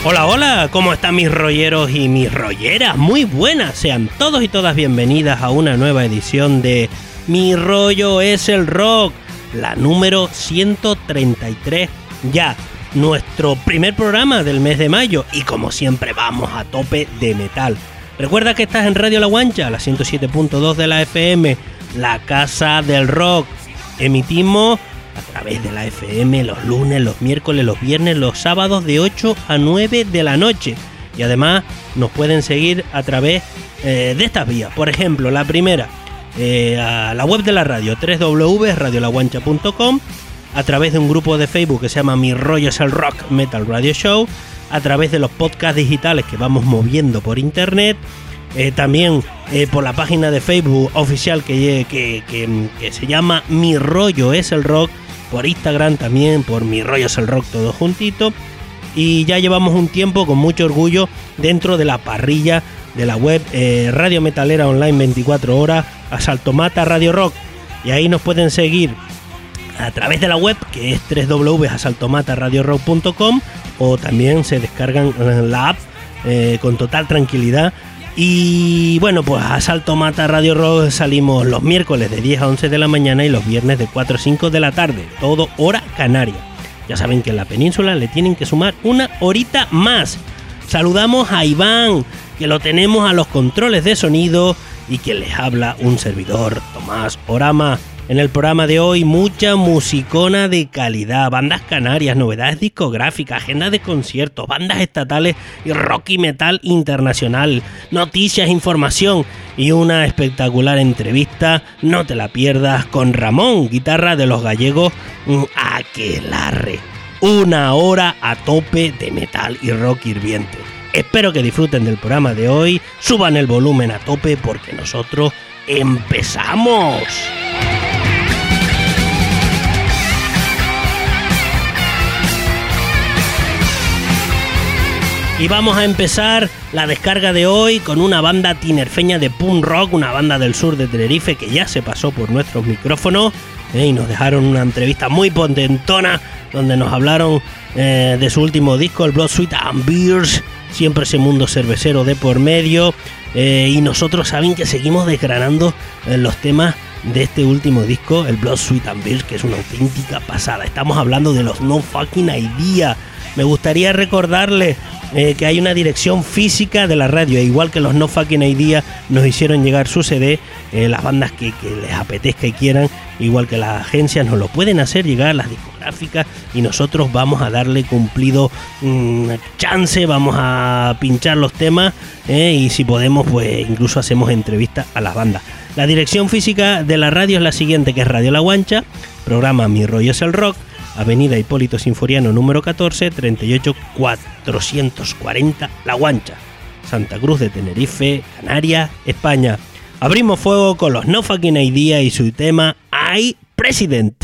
Hola, hola, ¿cómo están mis rolleros y mis rolleras? Muy buenas, sean todos y todas bienvenidas a una nueva edición de Mi Rollo es el Rock, la número 133 ya, nuestro primer programa del mes de mayo y como siempre vamos a tope de metal. Recuerda que estás en Radio La Guancha, la 107.2 de la FM, la casa del rock. Emitimos a través de la FM los lunes, los miércoles, los viernes, los sábados de 8 a 9 de la noche. Y además nos pueden seguir a través de estas vías. Por ejemplo, la primera, a la web de la radio, www.radiolaguancha.com, a través de un grupo de Facebook que se llama Mi Rollo es el Rock Metal Radio Show, a través de los podcasts digitales que vamos moviendo por internet, también por la página de Facebook oficial que se llama Mi Rollo es el Rock, por Instagram también, por Mi Rollo es el Rock, todo juntito. Y ya llevamos un tiempo con mucho orgullo dentro de la parrilla de la web Radio Metalera Online 24 horas, Asalto Mata Radio Rock. Y ahí nos pueden seguir a través de la web, que es www.asaltomataradiorock.com, o también se descargan la app con total tranquilidad. Y bueno, pues Asalto Mata Radio Rock salimos los miércoles de 10 a 11 de la mañana y los viernes de 4 a 5 de la tarde, todo hora canaria. Ya saben que en la península le tienen que sumar una horita más. Saludamos a Iván, que lo tenemos a los controles de sonido, y que les habla un servidor, Tomás Orama. En el programa de hoy, mucha musicona de calidad, bandas canarias, novedades discográficas, agenda de conciertos, bandas estatales y rock y metal internacional, noticias, información y una espectacular entrevista. No te la pierdas con Ramón, guitarra de Los Gallegos Aquelarre. Una hora a tope de metal y rock hirviente. Espero que disfruten del programa de hoy, suban el volumen a tope porque nosotros empezamos. Y vamos a empezar la descarga de hoy con una banda tinerfeña de punk rock, una banda del sur de Tenerife que ya se pasó por nuestros micrófonos y nos dejaron una entrevista muy potentona donde nos hablaron de su último disco, el Blood, Sweat and Beers, siempre ese mundo cervecero de por medio, y nosotros saben que seguimos desgranando los temas de este último disco, el Blood, Sweat and Beers, que es una auténtica pasada. Estamos hablando de los No Fucking Idea. Me gustaría recordarles que hay una dirección física de la radio, igual que los No Fucking Idea nos hicieron llegar su CD, las bandas que les apetezca y quieran, igual que las agencias nos lo pueden hacer llegar, las discográficas, y nosotros vamos a darle cumplido chance, vamos a pinchar los temas, y si podemos pues incluso hacemos entrevistas a las bandas. La dirección física de la radio es la siguiente, que es Radio La Guancha, programa Mi Rollo es el Rock, Avenida Hipólito Sinforiano número 14, 38440 La Guancha, Santa Cruz de Tenerife, Canarias, España. Abrimos fuego con los No Fucking Idea y su tema I President.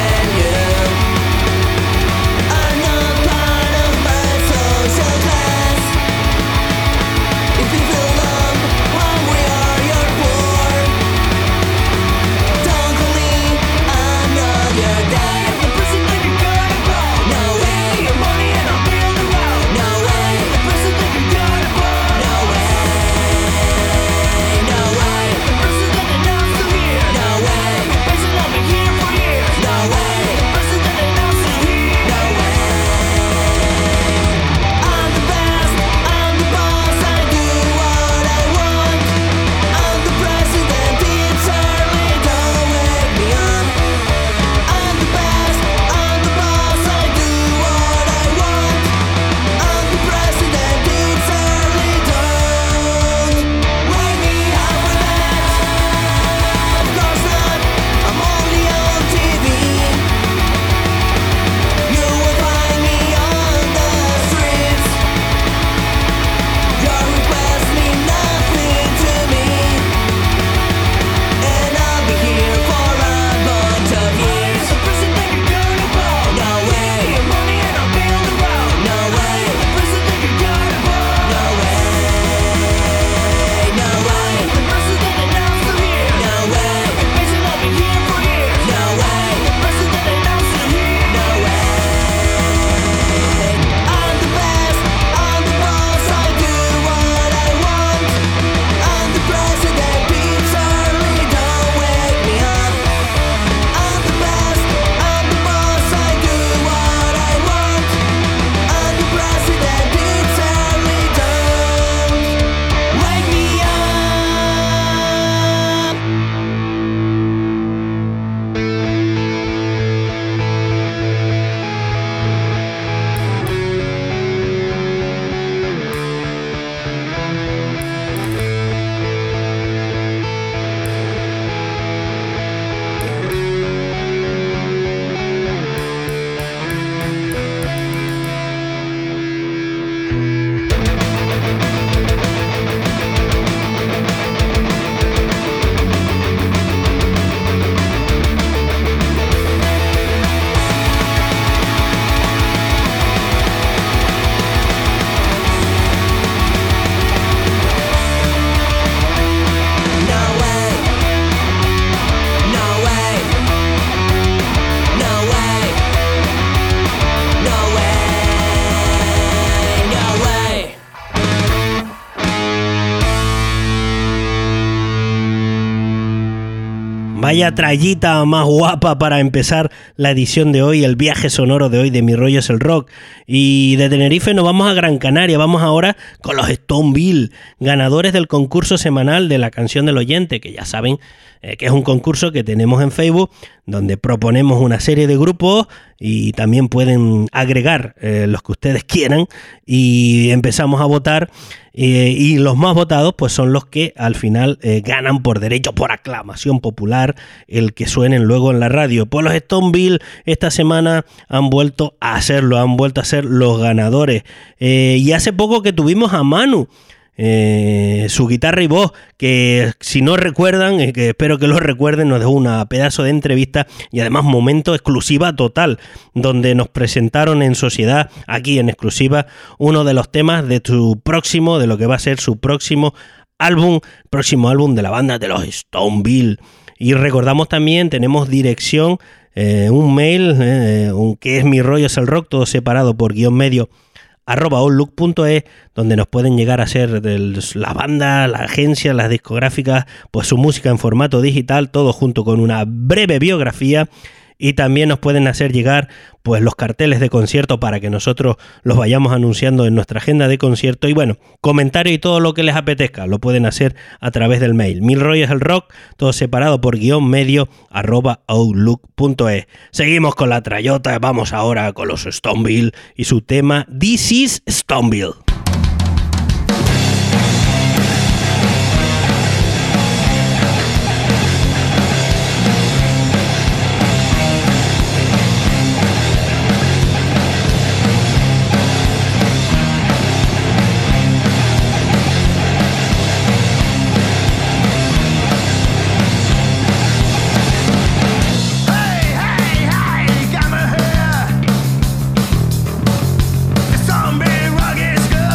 Social class. Vaya trayita más guapa para empezar la edición de hoy, el viaje sonoro de hoy de Mi Rollo es el Rock. Y de Tenerife nos vamos a Gran Canaria, vamos ahora con los Stoneville, ganadores del concurso semanal de la canción del oyente, que ya saben que es un concurso que tenemos en Facebook, donde proponemos una serie de grupos y también pueden agregar los que ustedes quieran y empezamos a votar. Y los más votados pues son los que al final ganan por derecho, por aclamación popular, el que suenen luego en la radio. Pues los Stoneville esta semana han vuelto a hacerlo, han vuelto a ser los ganadores. Y hace poco que tuvimos a Manu, su guitarra y voz, que si no recuerdan, que espero que lo recuerden, nos dejó una pedazo de entrevista y además momento exclusiva total, donde nos presentaron en sociedad, aquí en exclusiva, uno de los temas de su próximo, de lo que va a ser su próximo álbum de la banda de los Stoneville. Y recordamos también, tenemos dirección, un mail, que es Mi Rollo es el Rock, todo separado por _medio @outlook.es, donde nos pueden llegar a hacer la banda, la agencia, las discográficas, pues su música en formato digital, todo junto con una breve biografía. Y también nos pueden hacer llegar pues los carteles de concierto para que nosotros los vayamos anunciando en nuestra agenda de concierto. Y bueno, comentarios y todo lo que les apetezca lo pueden hacer a través del mail. Mi Rollo es el Rock, todo separado por _medio @outlook.es. Seguimos con la trayota, vamos ahora con los Stoneville y su tema This is Stoneville. Rugged,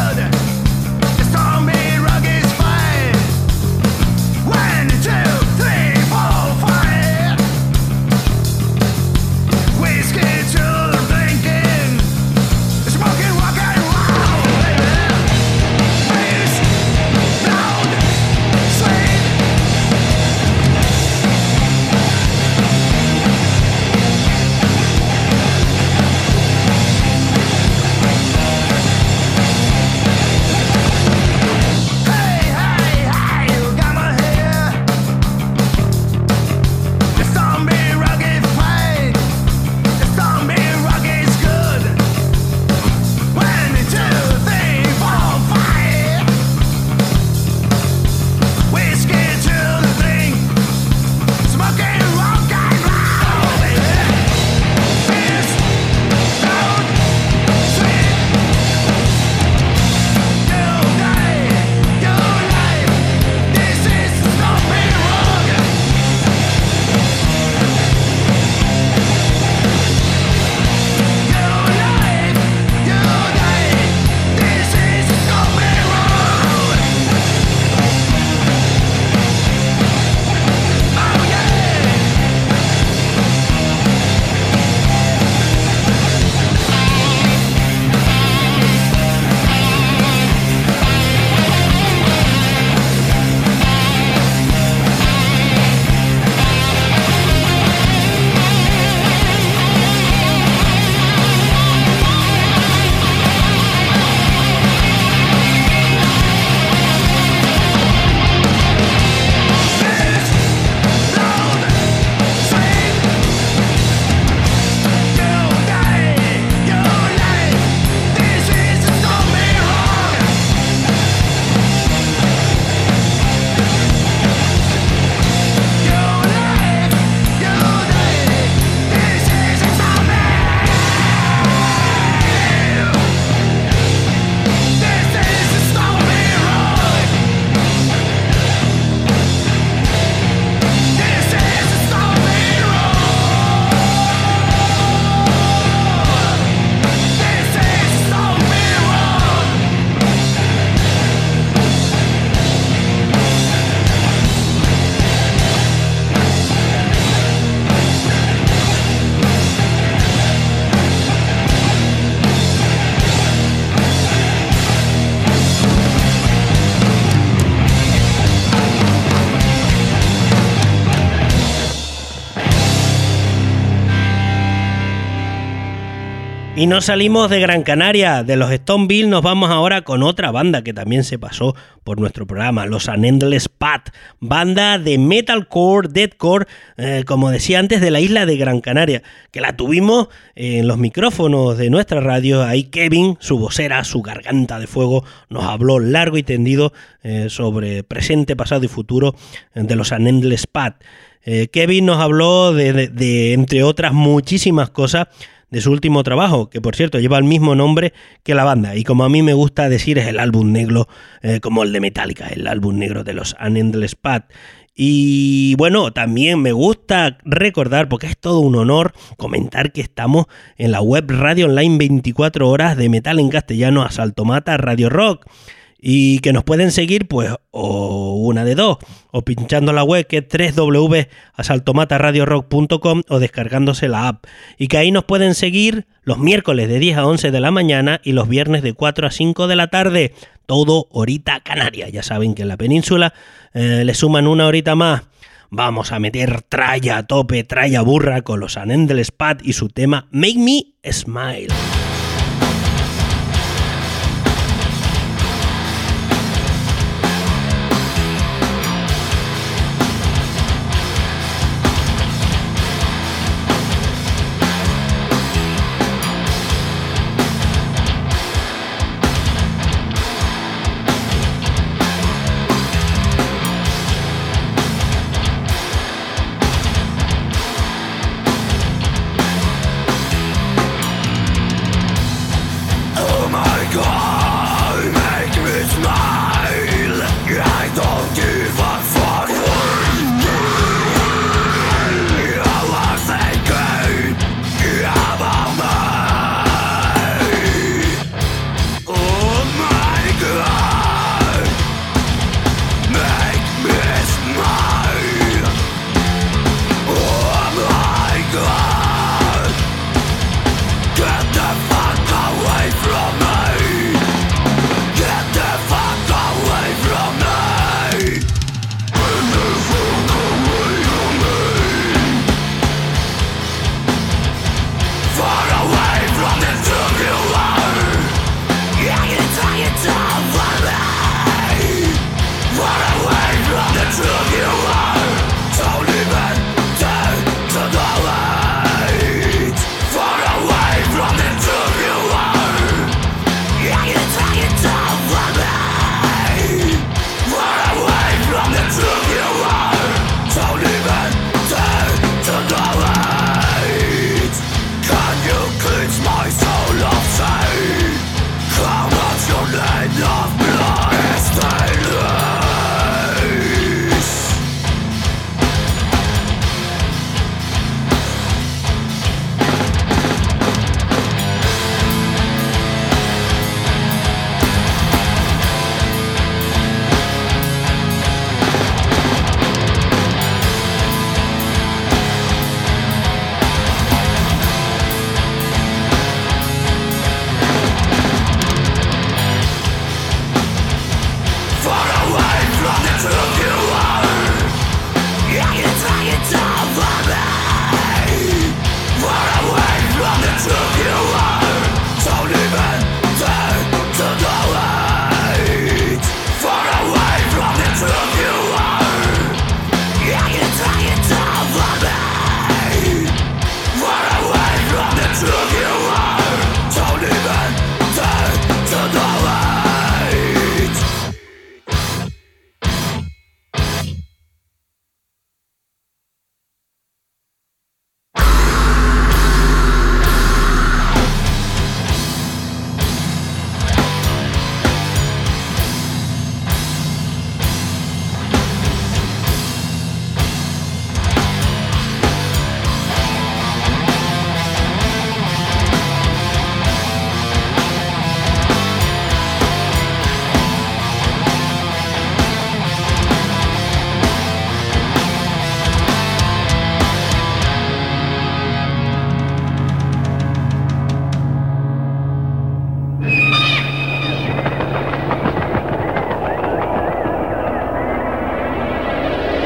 Y no salimos de Gran Canaria, de los Stoneville nos vamos ahora con otra banda que también se pasó por nuestro programa, los Unendless Path, banda de metalcore, deathcore, como decía antes, de la isla de Gran Canaria, que la tuvimos en los micrófonos de nuestra radio. Ahí Kevin, su vocera, su garganta de fuego, nos habló largo y tendido sobre presente, pasado y futuro de los Unendless Path. Kevin nos habló de entre otras muchísimas cosas, de su último trabajo, que por cierto lleva el mismo nombre que la banda, y como a mí me gusta decir, es el álbum negro, como el de Metallica, el álbum negro de los Unendless Path. Y bueno, también me gusta recordar, porque es todo un honor, comentar que estamos en la web radio online 24 horas de metal en castellano, Asalto Mata Radio Rock, y que nos pueden seguir, pues, o una de dos, o pinchando la web, que es www.asaltomataradiorock.com, o descargándose la app, y que ahí nos pueden seguir los miércoles de 10 a 11 de la mañana y los viernes de 4 a 5 de la tarde, todo horita canaria. Ya saben que en la península le suman una horita más. Vamos a meter tralla a tope, tralla burra con los Unendless Path y su tema Make Me Smile.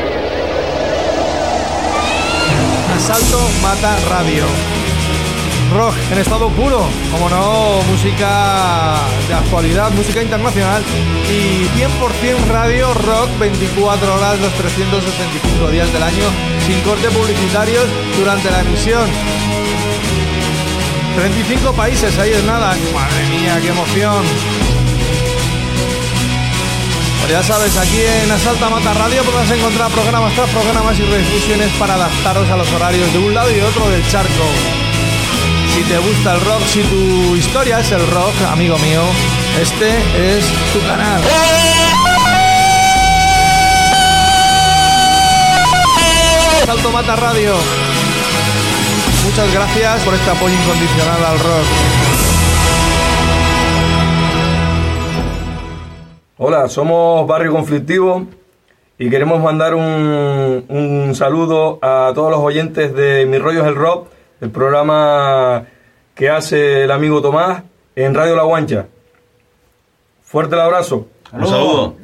Asalto Mata Radio. rock en estado puro, como no, música de actualidad, música internacional y 100% radio rock 24 horas los 365 días del año sin corte publicitarios durante la emisión. 35 países, ahí es nada. Madre mía, qué emoción. Pues ya sabes, aquí en Asalta Mata Radio podrás encontrar programas tras programas y redifusiones para adaptaros a los horarios de un lado y otro del charco. Si te gusta el rock, si tu historia es el rock, amigo mío, este es tu canal. Asalto Mata Radio. Muchas gracias por este apoyo incondicional al rock. Hola, somos Barrio Conflictivo y queremos mandar un saludo a todos los oyentes de Mi Rollo es el Rock, el programa que hace el amigo Tomás en Radio La Guancha. Fuerte el abrazo. Un saludo.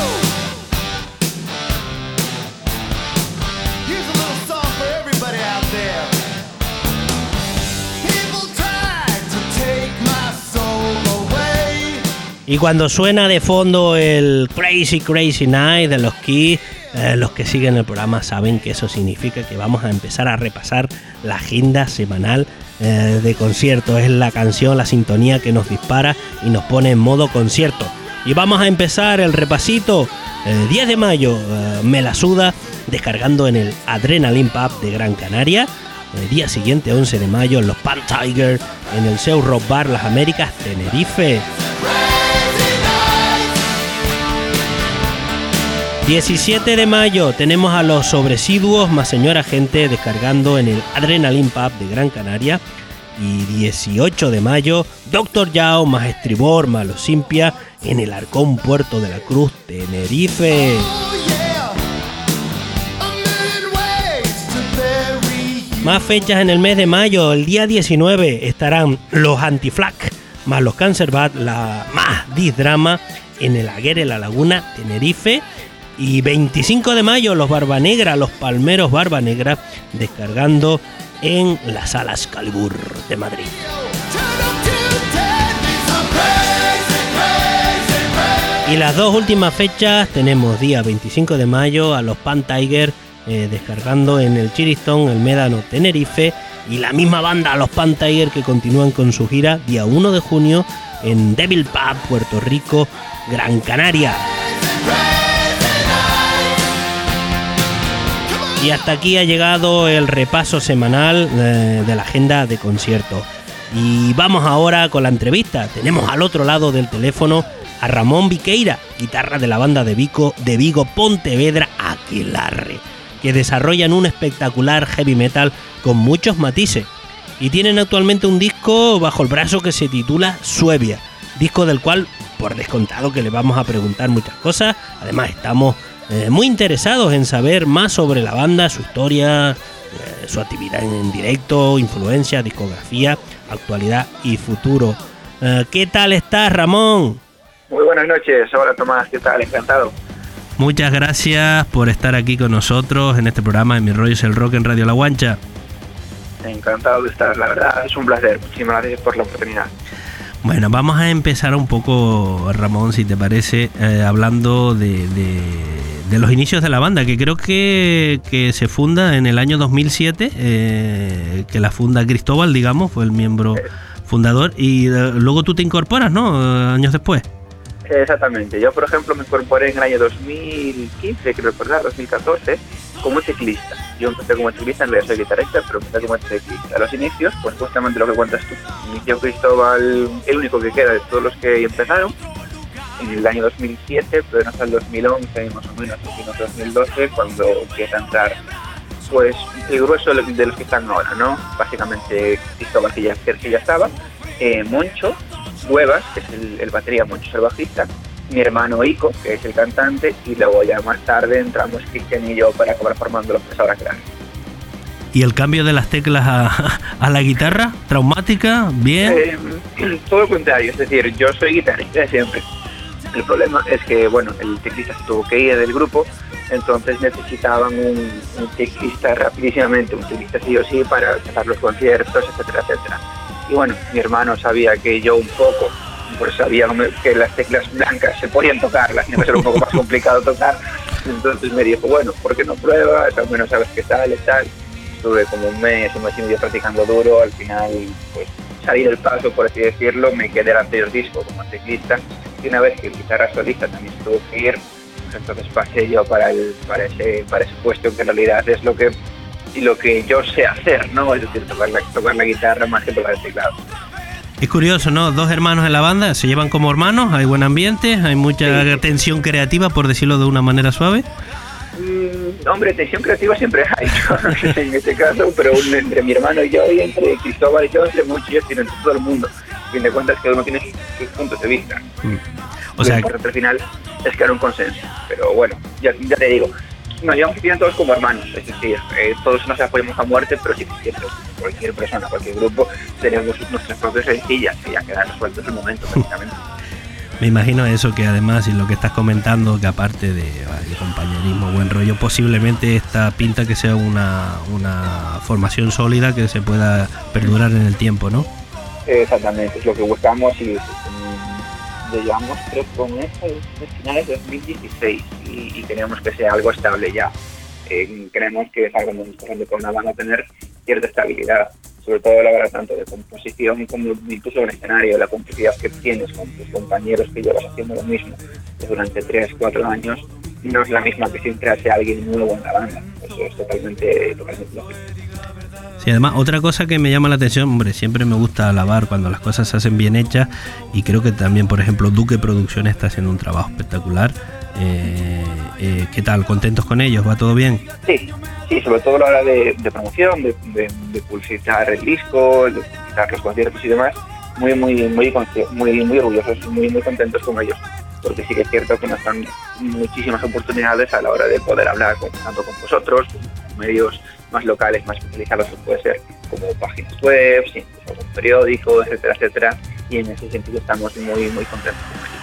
Y cuando suena de fondo el Crazy Crazy Night de los Kiss, los que siguen el programa saben que eso significa que vamos a empezar a repasar la agenda semanal de conciertos. Es la canción, la sintonía que nos dispara y nos pone en modo concierto. Y vamos a empezar el repasito. 10 de mayo, Me la suda, descargando en el Adrenaline Pub de Gran Canaria. El día siguiente, 11 de mayo, los Pan Tiger en el Seu Rock Bar Las Américas, Tenerife. 17 de mayo tenemos a los Sobresiduos más Señora Gente descargando en el Adrenaline Pub de Gran Canaria. Y 18 de mayo, Dr. Yao más Estribor más Los Simpia en el Arcón Puerto de la Cruz, Tenerife. Más fechas en el mes de mayo. El día 19 estarán los Anti-Flag más los Cancerbat, la más Disdrama en el Aguirre La Laguna, Tenerife. Y 25 de mayo los Barba Negra, los Palmeros Barba Negra, descargando en la Sala Excalibur de Madrid. Y las dos últimas fechas tenemos día 25 de mayo a los Pan Tiger descargando en el Chiriston, el Médano, Tenerife. Y la misma banda, a los Pan Tiger, que continúan con su gira día 1 de junio en Devil Pub, Puerto Rico, Gran Canaria. Y hasta aquí ha llegado el repaso semanal de la agenda de conciertos. Y vamos ahora con la entrevista. Tenemos al otro lado del teléfono a Ramón Viqueira, guitarra de la banda de Vigo Pontevedra Aquelarre, que desarrollan un espectacular heavy metal con muchos matices. Y tienen actualmente un disco bajo el brazo que se titula Suevia, disco del cual, por descontado, que le vamos a preguntar muchas cosas. Además estamos muy interesados en saber más sobre la banda, su historia, su actividad en directo, influencia, discografía, actualidad y futuro. ¿Qué tal estás, Ramón? Muy buenas noches. Hola, Tomás, ¿qué tal? Encantado. Muchas gracias por estar aquí con nosotros en este programa de Mi Rollo es el Rock en Radio La Guancha. Encantado de estar, la verdad, es un placer. Muchísimas gracias por la oportunidad. Bueno, vamos a empezar un poco, Ramón, si te parece, hablando de los inicios de la banda, que creo que se funda en el año 2007, que la funda Cristóbal, digamos, fue el miembro fundador, y luego tú te incorporas, ¿no?, años después. Exactamente. Yo, por ejemplo, me incorporé en el año 2015, quiero recordar, 2014, como teclista. Yo empecé como teclista, en realidad soy guitarrista, pero empecé como teclista. A los inicios, pues justamente lo que cuentas tú. Inició Cristóbal, el único que queda de todos los que empezaron, en el año 2007, pero hasta el 2011, más o menos, hasta el 2012, cuando empieza a entrar, pues, el grueso de los que están ahora, ¿no? Básicamente Cristóbal, que ya estaba, Moncho, Huevas, que es el batería, Moncho es el bajista, mi hermano Ico, que es el cantante, y luego ya más tarde entramos Cristian y yo para acabar formando lo que es ahora Clan. ¿Y el cambio de las teclas a la guitarra? ¿Traumática? ¿Bien? Todo lo contrario, es decir, yo soy guitarrista de siempre. El problema es que, bueno, el teclista se tuvo que ir del grupo, entonces necesitaban un teclista rapidísimamente, un teclista sí o sí para empezar los conciertos, etcétera, etcétera. Y bueno, mi hermano sabía que yo un poco, pues sabía que las teclas blancas se podían tocar, las negras era un poco más complicado tocar. Entonces me dijo, bueno, ¿por qué no pruebas? Al menos sabes qué sale, tal. Estuve como un mes y medio practicando duro. Al final, pues salí del paso, por así decirlo. Me quedé el anterior disco como teclista. Y una vez que el guitarra solista también tuvo que ir, pues entonces pasé yo para ese puesto, que en realidad es lo que yo sé hacer, ¿no? Es decir, tocar la guitarra más que tocar el teclado. Es curioso, ¿no? 2 hermanos en la banda, se llevan como hermanos, hay buen ambiente, hay mucha tensión creativa, por decirlo de una manera suave. Hombre, tensión creativa siempre hay, no sé en este caso, pero entre mi hermano y yo, y entre Cristóbal y yo, entre muchos, y entre todo el mundo. A fin de cuentas, cada uno tiene sus puntos de vista. O sea, lo importante al final es crear un consenso. Pero bueno, ya te digo, nos llevamos bien todos como hermanos, es decir, todos nos apoyamos a muerte, pero sí que cualquier persona, cualquier grupo, tenemos nuestras propias rencillas que ya quedan resueltos en el momento, prácticamente. Me imagino eso, que además, y lo que estás comentando, que aparte de compañerismo, buen rollo, posiblemente esta pinta que sea una formación sólida que se pueda perdurar en el tiempo, ¿no? Exactamente, es lo que buscamos y llevamos, creo, con esto de finales de 2016 y queremos que sea algo estable ya. Creemos que es algo muy importante con una banda tener cierta estabilidad, sobre todo a la hora tanto de composición como incluso en el escenario, la complicidad que tienes con tus compañeros que llevas haciendo lo mismo durante 3-4 años no es la misma que siempre hace alguien nuevo en la banda. Eso es totalmente lógico. Sí, además, otra cosa que me llama la atención, hombre, siempre me gusta alabar cuando las cosas se hacen bien hechas, y creo que también, por ejemplo, Duque Producciones está haciendo un trabajo espectacular. ¿Qué tal? ¿Contentos con ellos? ¿Va todo bien? Sí, sobre todo a la hora de promoción, de publicitar el disco, de publicitar los conciertos y demás, muy orgullosos, muy contentos con ellos, porque sí que es cierto que nos dan muchísimas oportunidades a la hora de poder hablar tanto con vosotros, con medios más locales, más especializados, que puede ser como páginas web, incluso algún periódico, etcétera, y en ese sentido estamos muy contentos con ellos.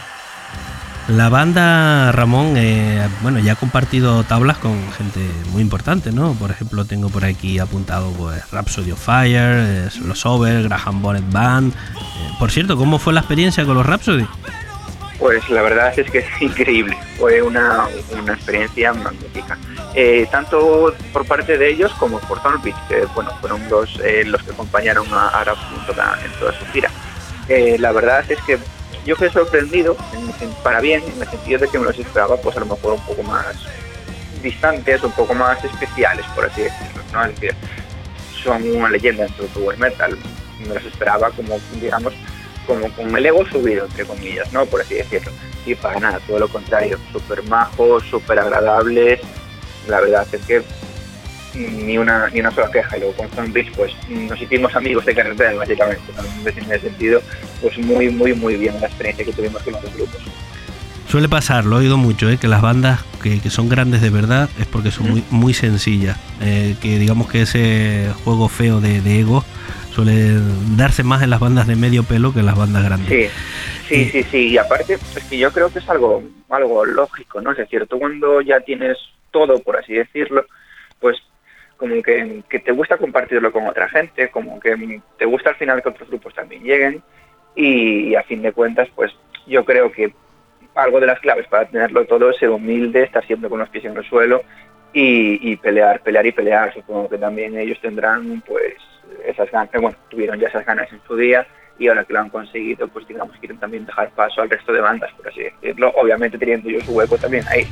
La banda, Ramón, ya ha compartido tablas con gente muy importante, ¿no? Por ejemplo, tengo por aquí apuntado pues Rhapsody of Fire, Los Over, Graham Bonnet Band. Por cierto, ¿cómo fue la experiencia con los Rhapsody? Pues la verdad es que es increíble, fue una experiencia magnífica. Tanto por parte de ellos como por Thornbeach, que fueron los que acompañaron a Rhapsody en toda su gira. La verdad es que yo quedé sorprendido, para bien, en el sentido de que me los esperaba pues a lo mejor un poco más distantes, un poco más especiales, por así decirlo, ¿no? Es decir, son una leyenda dentro del power metal, me los esperaba como, digamos, como con el ego subido, entre comillas, ¿no? Por así decirlo. Y para nada, todo lo contrario, súper majos, súper agradables. La verdad es que ni una sola queja. Y luego con Thornbeach pues nos hicimos amigos de carretera, básicamente. En ese sentido, pues muy bien la experiencia que tuvimos con los grupos. Suele pasar, lo he oído mucho, que las bandas que son grandes de verdad es porque son muy sencillas. Que digamos que ese juego feo de ego suele darse más en las bandas de medio pelo que en las bandas grandes. Sí. Y aparte, es que yo creo que es algo lógico, ¿no? Es decir, tú cuando ya tienes todo, por así decirlo, pues como que te gusta compartirlo con otra gente, como que te gusta al final que otros grupos también lleguen, y a fin de cuentas, pues yo creo que algo de las claves para tenerlo todo es ser humilde, estar siempre con los pies en el suelo y pelear. Supongo que también ellos tendrán pues esas ganas, tuvieron ya esas ganas en su día, y ahora que lo han conseguido, pues digamos quieren también dejar paso al resto de bandas, por así decirlo, obviamente teniendo yo su hueco también ahí.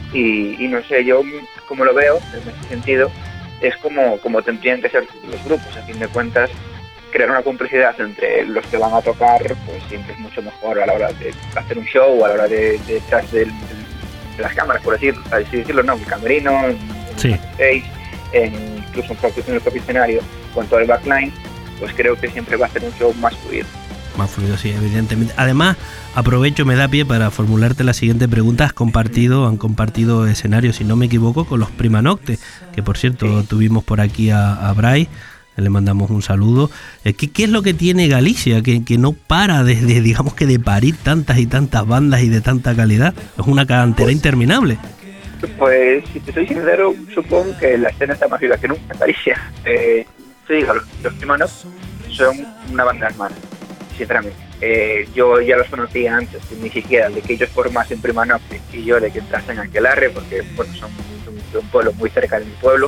Y no sé, yo como lo veo en ese sentido, es como tendrían que ser los grupos. A fin de cuentas, crear una complicidad entre los que van a tocar, pues siempre es mucho mejor a la hora de hacer un show, a la hora de detrás de las cámaras, por así decirlo, ¿no? El camerino, sí. El stage, incluso en el propio escenario, con todo el backline, pues creo que siempre va a ser un show más fluido. Más fluido, sí, evidentemente. Además, aprovecho, me da pie para formularte la siguiente pregunta. Han compartido escenarios, si no me equivoco, con los Prima Nocte, que por cierto tuvimos por aquí a Bray, le mandamos un saludo. ¿Qué es lo que tiene Galicia? Que no para digamos que de parir tantas y tantas bandas y de tanta calidad. Es una cantera interminable. Pues, si te soy sincero, supongo que la escena está más viva que nunca en Galicia. Los Prima Nocte son una banda hermana, sinceramente. Yo ya los conocía antes, ni siquiera de que ellos formasen Prima Nocte y yo de que entrasen a Aquelarre, porque bueno, son de un pueblo muy cerca de mi pueblo.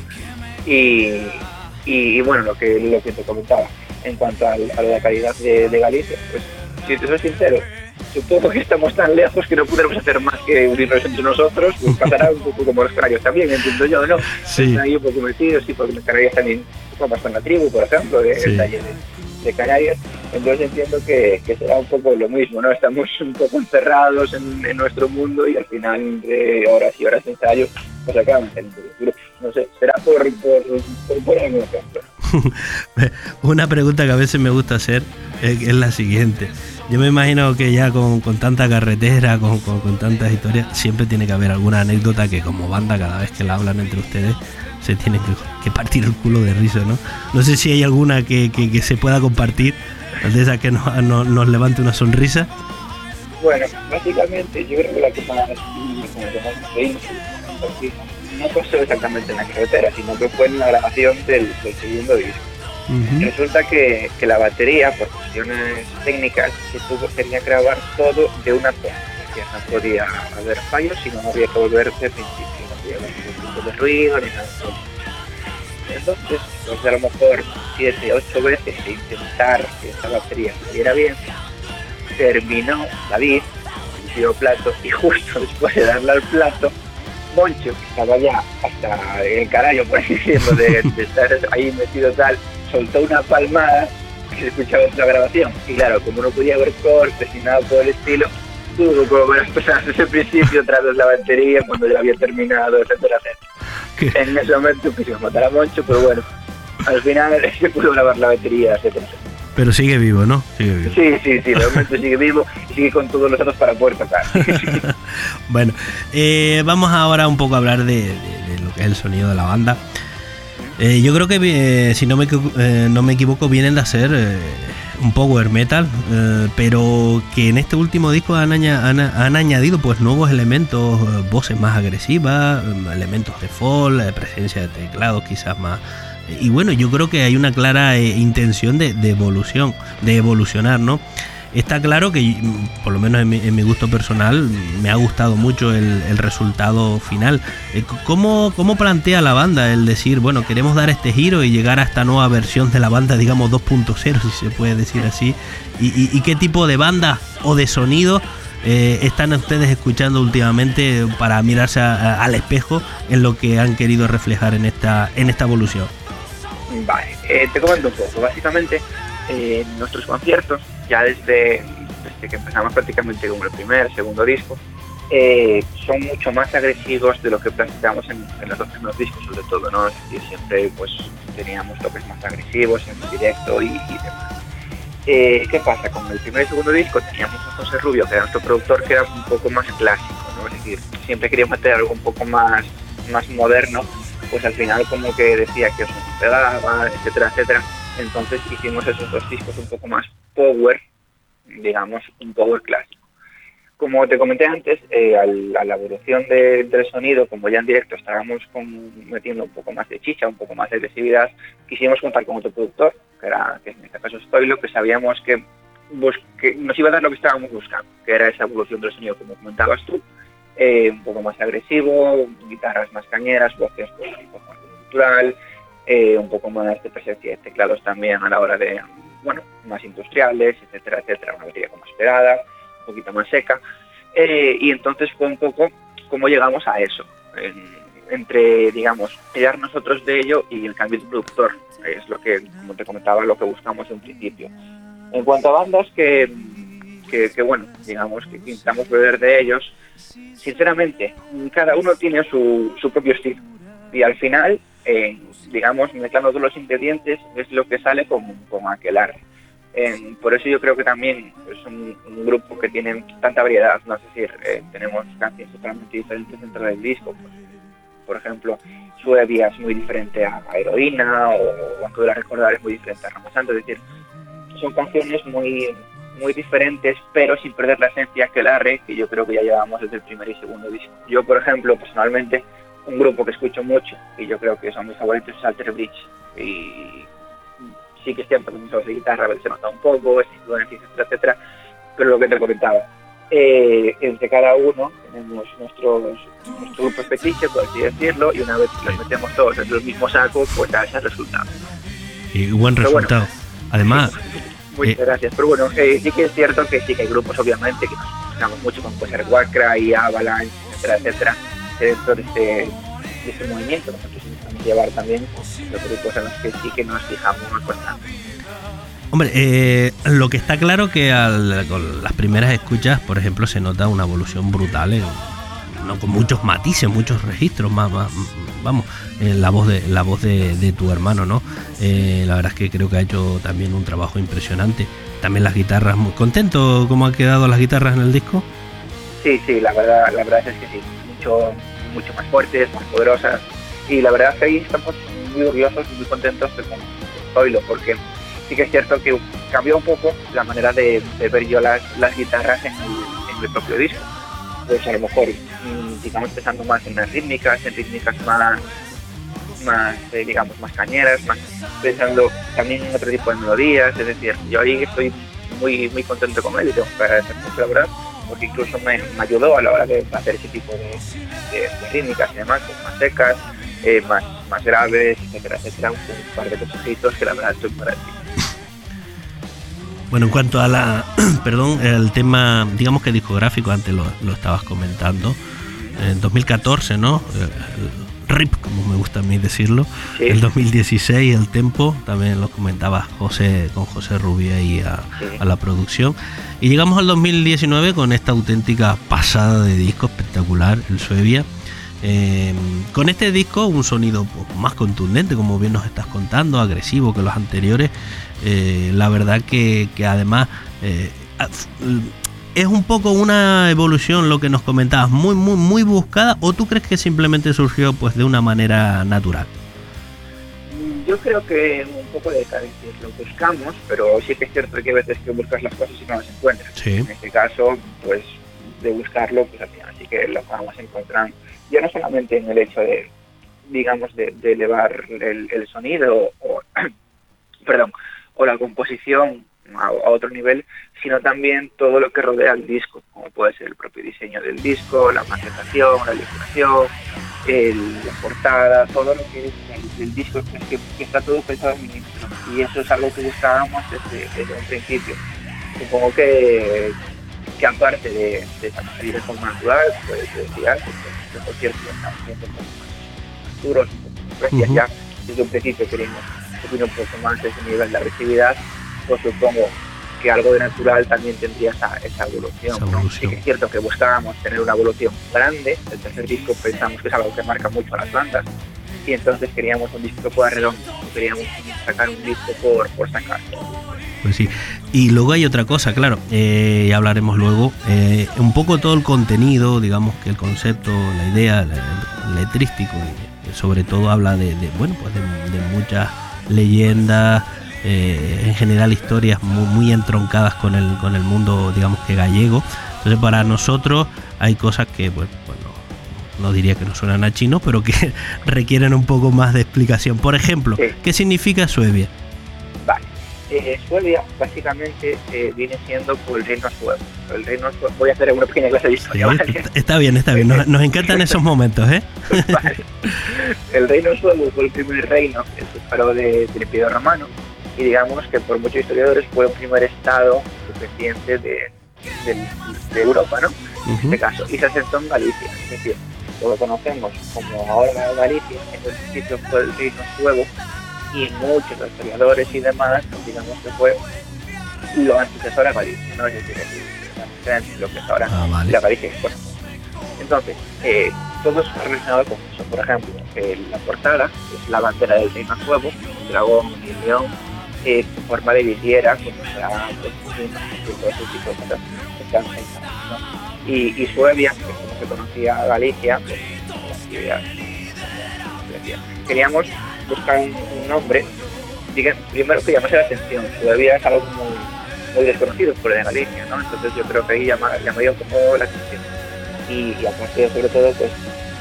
Y bueno, lo que te comentaba en cuanto a la calidad de Galicia, pues si te soy sincero, supongo que estamos tan lejos que no podremos hacer más que unirnos entre nosotros, pues pasará un poco como los canarios también, entiendo yo, ¿no? Sí. Están ahí un poco metidos, sí, porque los canarios también forman con la tribu, por ejemplo, del taller de Canarias. Entonces entiendo que será un poco lo mismo, ¿no? Estamos un poco encerrados en nuestro mundo y al final entre horas y horas de ensayo pues acaban saliendo los grupos. No sé, será por algún ejemplo. Una pregunta que a veces me gusta hacer es la siguiente. Yo me imagino que ya con tanta carretera, con tantas historias, siempre tiene que haber alguna anécdota que como banda cada vez que la hablan entre ustedes se tiene que partir el culo de risa, ¿no? No sé si hay alguna que se pueda compartir, de esa que nos levante una sonrisa. Bueno, básicamente yo creo que la que más reímos no pasó exactamente en la carretera, sino que fue en la grabación del segundo disco. Uh-huh. Resulta que la batería, por cuestiones técnicas, quería grabar todo de una toma, que no podía haber fallos, sino había que volver de principio, no podía haber ningún tipo de ruido ni nada. Entonces, pues a lo mejor 7, 8 veces de intentar que esa batería saliera bien, terminó David, dio plato, y justo después de darle al plato, Moncho, que estaba ya hasta el carajo, por así decirlo, de estar ahí metido tal, soltó una palmada que se escuchaba en la grabación. Y claro, como no podía haber cortes ni nada por el estilo, tuvo que volver a empezar desde el principio, otra vez la batería, cuando ya había terminado, etcétera, etcétera. En ese momento quisimos matar a Moncho, pero bueno, al final se pudo grabar la batería, etcétera. Pero sigue vivo, ¿no? Sigue vivo. Sí, de momento sigue vivo y sigue con todos los datos para poder tocar. Bueno, vamos ahora un poco a hablar de lo que es el sonido de la banda. Yo creo que, si no me equivoco, vienen de hacer un power metal, pero que en este último disco han añadido pues nuevos elementos, voces más agresivas, elementos de folk, presencia de teclados quizás más. Y bueno, yo creo que hay una clara intención de evolucionar, ¿no? Está claro que, por lo menos en mi gusto personal, me ha gustado mucho el resultado final. ¿Cómo plantea la banda el decir, bueno, queremos dar este giro y llegar a esta nueva versión de la banda, digamos 2.0, si se puede decir así? ¿Y qué tipo de banda o de sonido están ustedes escuchando últimamente para mirarse al espejo en lo que han querido reflejar en esta evolución? Vale, te comento un poco. Básicamente, nuestros conciertos, ya desde que empezamos prácticamente como el segundo disco, son mucho más agresivos de lo que planteamos en los dos primeros discos, sobre todo, ¿no? Es decir, siempre pues teníamos toques más agresivos en directo y demás. ¿Qué pasa? Con el primer y segundo disco teníamos a José Rubio, que era nuestro productor, que era un poco más clásico, ¿no? Es decir, siempre queríamos meter algo un poco más moderno, pues al final como que decía que eso no pegaba, etcétera, etcétera. Entonces hicimos esos dos discos un poco más power, digamos, un power clásico. Como te comenté antes, a la evolución del sonido, como ya en directo estábamos metiendo un poco más de chicha, un poco más de agresividad, quisimos contar con otro productor, que en este caso Stoilo, que sabíamos que nos iba a dar lo que estábamos buscando, que era esa evolución del sonido, como comentabas tú, un poco más agresivo, guitarras más cañeras, voces pues, un poco más cultural, un poco más de presencia de teclados también a la hora de, bueno, más industriales, etcétera, etcétera, una batería como esperada, un poquito más seca, y entonces fue un poco cómo llegamos a eso, entre, digamos, crear nosotros de ello y el cambio de productor, es lo que, como te comentaba, lo que buscamos en principio. En cuanto a bandas que bueno, digamos, que intentamos beber de ellos, sinceramente, cada uno tiene su propio estilo, y al final, digamos, mezclando todos los ingredientes es lo que sale con Aquelarre. Por eso yo creo que también es un grupo que tiene tanta variedad, ¿no? Es decir, tenemos canciones totalmente diferentes dentro del disco. Pues, por ejemplo, Suevia es muy diferente a Heroína, o Aunque la recordar es muy diferente a Ramazán. Es decir, son canciones muy diferentes, pero sin perder la esencia Aquelarre, que yo creo que ya llevamos desde el primer y segundo disco. Yo, por ejemplo, personalmente, un grupo que escucho mucho, y yo creo que son mis favoritos, es Alter Bridge. Y sí que es cierto que muchos de guitarra a veces se nota un poco, es influencia, etcétera, etcétera, pero lo que te comentaba, entre cada uno tenemos nuestro grupo fetiche, por así decirlo, y una vez que los metemos todos dentro del mismo saco, pues da ese resultado. Y buen resultado. Bueno, además... Muchas gracias, pero bueno, sí que es cierto que sí que hay grupos, obviamente, que nos fijamos mucho con puede ser Warcry y Avalanche, etcétera, etcétera, dentro de este movimiento. Nosotros intentamos llevar también los grupos en los que sí que nos fijamos bastante. Hombre, lo que está claro que con las primeras escuchas, por ejemplo, se nota una evolución brutal, no con muchos matices, muchos registros, vamos, la voz de tu hermano, ¿no? La verdad es que creo que ha hecho también un trabajo impresionante. También las guitarras, muy contento cómo han quedado las guitarras en el disco. Sí, la verdad es que sí, mucho más fuertes, más poderosas, y la verdad es que ahí estamos muy orgullosos y muy contentos con Zoilo, porque sí que es cierto que cambió un poco la manera de ver yo las guitarras en el propio disco. Pues a lo mejor, digamos, pensando más en las rítmicas, más digamos, más cañeras, más pensando también en otro tipo de melodías. Es decir, yo ahí estoy muy contento con él y tengo que agradecer mucho, la verdad, porque incluso me ayudó a la hora de hacer ese tipo de rítmicas y demás, pues más secas, más graves, etcétera, un par de consejitos que la verdad estoy para decir. Bueno, en cuanto a el tema, digamos que discográfico, antes lo estabas comentando, en 2014, ¿no? El RIP, como me gusta a mí decirlo, sí. El 2016, el Tempo, también lo comentaba con José Rubia y a la producción. Y llegamos al 2019 con esta auténtica pasada de disco espectacular, el Suevia. Con este disco un sonido más contundente, como bien nos estás contando, agresivo que los anteriores. La verdad que además es un poco una evolución, lo que nos comentabas, muy buscada, ¿o tú crees que simplemente surgió pues de una manera natural? Yo creo que un poco de cada vez lo buscamos, pero sí que es cierto que a veces que buscas las cosas y no las encuentras. Sí. En este caso, pues de buscarlo, pues al final sí que lo acabamos encontrando. Ya no solamente en el hecho de, digamos, de elevar el sonido o la composición a otro nivel, sino también todo lo que rodea el disco, como puede ser el propio diseño del disco, la maquetación, la ilustración, la portada, todo lo que es el disco, que está todo pensado en inicio, y eso es algo que buscábamos desde un principio. Supongo que aparte de salir de forma natural, pues decía que por cierto estamos siendo un poco más duros, pues ya desde un principio queríamos subir un poco más ese nivel de agresividad, pues supongo que algo de natural también tendría esa evolución. ¿No? Sí que es cierto que buscábamos tener una evolución grande. El tercer disco pensamos que es algo que marca mucho a las bandas, y entonces queríamos un disco que fuera redondo, queríamos sacar un disco por sacar. Pues sí, y luego hay otra cosa, claro, ya hablaremos luego, un poco todo el contenido, digamos que el concepto, la idea, el letrístico, sobre todo habla de muchas leyendas, en general historias muy entroncadas con el mundo, digamos que gallego. Entonces para nosotros hay cosas que, no diría que no suenan a chino, pero que requieren un poco más de explicación. Por ejemplo, sí. ¿Qué significa Suevia? Vale. Suevia básicamente viene siendo por el reino suevo. El reino suevo, voy a hacer una pequeña clase de historia. ¿Vale? Está bien. Nos encantan esos momentos, ¿eh? Vale. El reino suevo fue el primer reino que se separó del Imperio Romano, y digamos que por muchos historiadores fue un primer estado dependiente de Europa, ¿no? En este caso, y se asentó en Galicia, es decir, lo que conocemos como ahora Galicia, en el principio fue el reino suevo, y muchos historiadores y demás, digamos que fue lo antecesor a Galicia, ¿no? Es decir, lo que es ahora la Galicia. Bueno, entonces, todo es relacionado con eso. Por ejemplo, la portada es la bandera del reino suevo, un dragón y un león, en forma de visiera, como será todo ese tipo de cosas que están ¿no? Y Suevia, que como se conocía Galicia, pues queríamos buscar un nombre, primero que llamase la atención. Suevia es algo muy desconocido por de Galicia, ¿no? Entonces yo creo que ahí llamaría un poco la atención. Y aparte, sobre todo, pues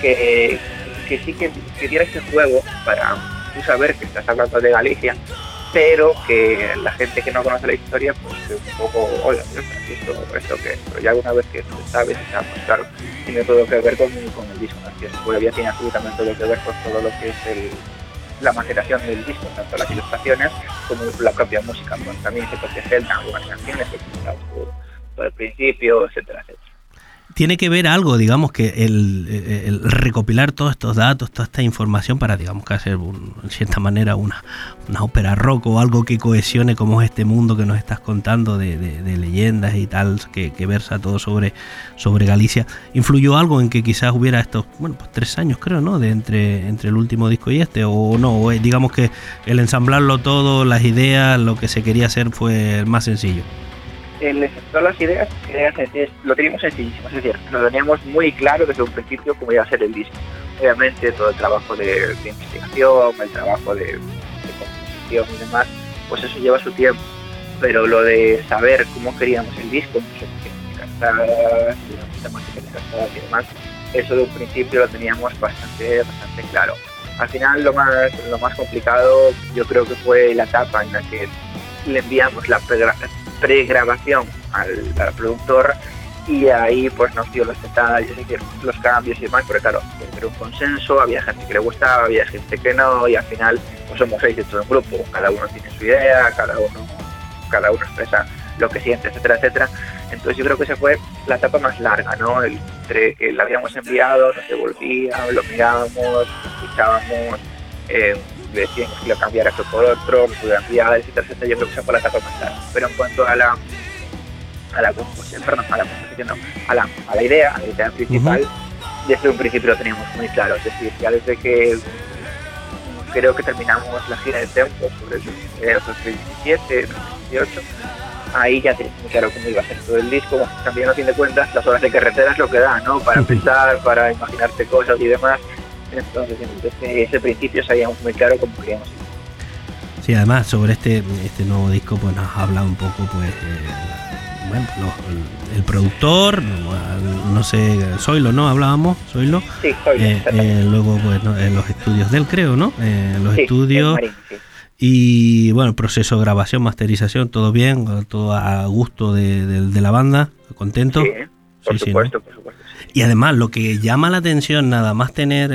que sí que diera este juego para tú saber que estás hablando de Galicia, pero que la gente que no conoce la historia, pues que un poco, oiga, esto que es, pero ya una vez que sabes, pues claro, tiene todo que ver con el disco, ¿no? Que pues ya tiene absolutamente todo que ver con todo lo que es la maceración del disco, tanto las ilustraciones como la propia música, pues también se protegen algunas canciones que escuchamos por el principio, etcétera, etcétera. Tiene que ver algo, digamos, que el recopilar todos estos datos, toda esta información para, digamos, que hacer, en cierta manera, una ópera rock o algo que cohesione como es este mundo que nos estás contando de leyendas y tal, que versa todo sobre Galicia. ¿Influyó algo en que quizás hubiera estos, 3 años, creo, ¿no?, de entre el último disco y este, o no? O digamos que el ensamblarlo todo, las ideas, lo que se quería hacer fue el más sencillo. Todas las ideas lo teníamos sencillísimo, es decir, lo teníamos muy claro desde un principio cómo iba a ser el disco. Obviamente todo el trabajo de investigación, el trabajo de composición y demás, pues eso lleva su tiempo, pero lo de saber cómo queríamos el disco, cantadas, temáticas cantadas y demás, eso de un principio lo teníamos bastante claro. Al final lo más complicado yo creo que fue la etapa en la que le enviamos la pregrabación al productor y ahí pues nos dio los detalles, es decir, los cambios y demás, pero claro, era un consenso, había gente que le gustaba, había gente que no, y al final pues somos 6 dentro de un grupo, cada uno tiene su idea, cada uno expresa lo que siente, etcétera, etcétera. Entonces yo creo que esa fue la etapa más larga, ¿no? Entre que la habíamos enviado, nos devolvía, lo mirábamos, lo escuchábamos, decíamos que lo cambiara esto por otro, lo podía enviar, etcétera, etcétera. Yo creo que esa fue la etapa más larga. Pero en cuanto a la idea principal, desde un principio lo teníamos muy claro. Es decir, ya desde que creo que terminamos la gira de Tempo sobre el 2017, 2018, ahí ya teníamos muy claro cómo iba a ser todo el disco. También, a fin de cuentas, las horas de carretera es lo que da, ¿no? Para pensar, para imaginarte cosas y demás. Entonces, desde ese principio sabíamos muy claro cómo queríamos ir. Sí, además, sobre este nuevo disco, pues nos habla un poco, pues, el productor, no sé, Zoilo, ¿no? Hablábamos, Zoilo. Sí, Zoilo. Luego, pues, ¿no? Los estudios del, creo, ¿no? Los estudios. Marín, sí. Y, bueno, proceso de grabación, masterización, todo bien, todo a gusto de la banda, contento. Sí, por supuesto, ¿no? Por supuesto. Y además, lo que llama la atención, nada más tener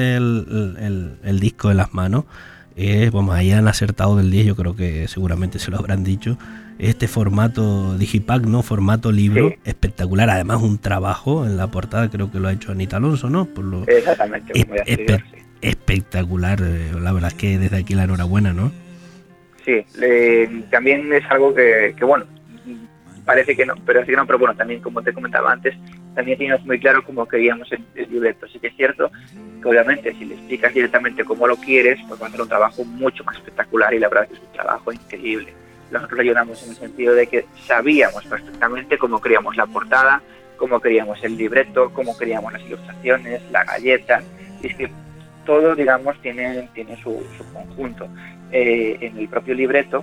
el disco en las manos, es, ahí han acertado del 10, yo creo que seguramente se lo habrán dicho, este formato Digipack, ¿no? Formato libro, sí. Espectacular. Además, un trabajo en la portada, creo que lo ha hecho Anita Alonso, ¿no? Exactamente. Espectacular. La verdad es que desde aquí la enhorabuena, ¿no? Sí, también es algo que bueno, parece que no, pero bueno, también como te comentaba antes, también teníamos muy claro cómo queríamos el libreto. Así que es cierto que obviamente si le explicas directamente cómo lo quieres, pues va a ser un trabajo mucho más espectacular, y la verdad es que es un trabajo increíble. Nosotros lo ayudamos en el sentido de que sabíamos perfectamente cómo queríamos la portada, cómo queríamos el libreto, cómo queríamos las ilustraciones, la galleta, y es que todo, digamos, tiene su conjunto. En el propio libreto,